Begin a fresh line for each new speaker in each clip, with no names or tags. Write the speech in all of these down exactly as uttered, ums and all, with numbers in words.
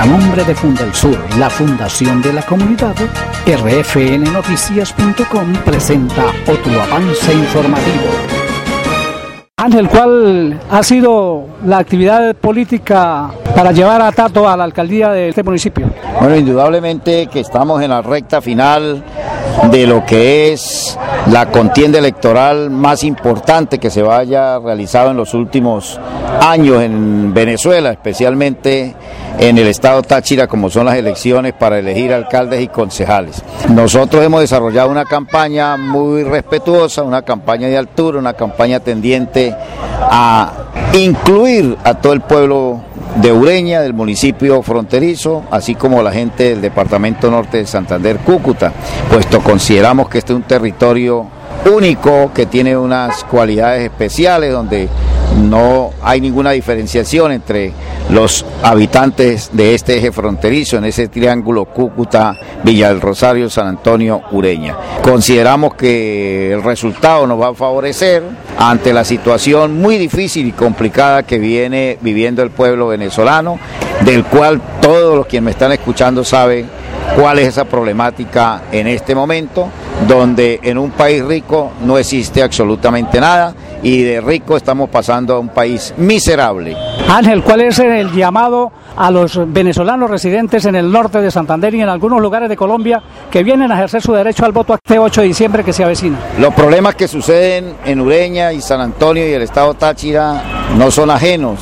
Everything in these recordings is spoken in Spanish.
A nombre de Fundelsur, la fundación de la comunidad, R F N Noticias punto com presenta otro avance informativo. Ángel, ¿cuál ha sido la actividad política para llevar a Tato a la alcaldía de este municipio?
Bueno, indudablemente que estamos en la recta final de lo que es la contienda electoral más importante que se vaya realizado en los últimos años en Venezuela, especialmente en el estado Táchira, como son las elecciones para elegir alcaldes y concejales. Nosotros hemos desarrollado una campaña muy respetuosa, una campaña de altura, una campaña tendiente a incluir a todo el pueblo de Ureña, del municipio fronterizo, así como la gente del departamento norte de Santander, Cúcuta, puesto consideramos que este es un territorio único que tiene unas cualidades especiales donde no hay ninguna diferenciación entre los habitantes de este eje fronterizo, en ese triángulo Cúcuta, Villa del Rosario, San Antonio, Ureña. Consideramos que el resultado nos va a favorecer ante la situación muy difícil y complicada que viene viviendo el pueblo venezolano, del cual todos los quienes me están escuchando saben cuál es esa problemática en este momento, donde en un país rico no existe absolutamente nada y de rico estamos pasando a un país miserable.
Ángel, ¿cuál es el llamado a los venezolanos residentes en el norte de Santander y en algunos lugares de Colombia que vienen a ejercer su derecho al voto este ocho de diciembre que se avecina?
Los problemas que suceden en Ureña y San Antonio y el estado Táchira no son ajenos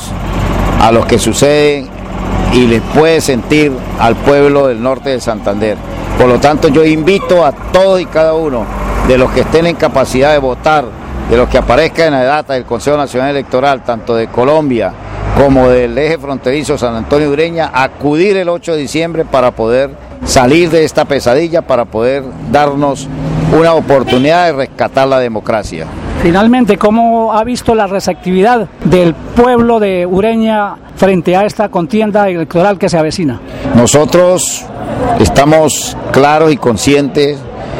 a los que suceden y les puede sentir al pueblo del norte de Santander. Por lo tanto, yo invito a todos y cada uno de los que estén en capacidad de votar, de los que aparezcan en la data del Consejo Nacional Electoral, tanto de Colombia como del eje fronterizo San Antonio Ureña, a acudir el ocho de diciembre para poder salir de esta pesadilla, para poder darnos una oportunidad de rescatar la democracia.
Finalmente, ¿cómo ha visto la receptividad del pueblo de Ureña frente a esta contienda electoral que se avecina?
Nosotros estamos claros y conscientes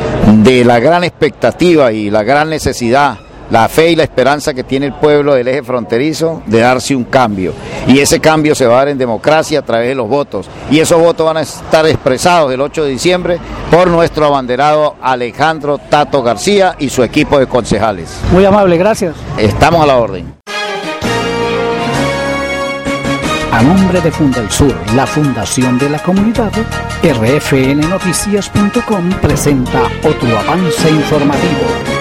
de la gran expectativa y la gran necesidad, la fe y la esperanza que tiene el pueblo del eje fronterizo de darse un cambio. Y ese cambio se va a dar en democracia a través de los votos. Y esos votos van a estar expresados el ocho de diciembre por nuestro abanderado Alejandro Tato García y su equipo de concejales.
Muy amable, gracias.
Estamos a la orden.
A nombre de Fundelsur, la fundación de la comunidad, R F N Noticias punto com presenta otro avance informativo.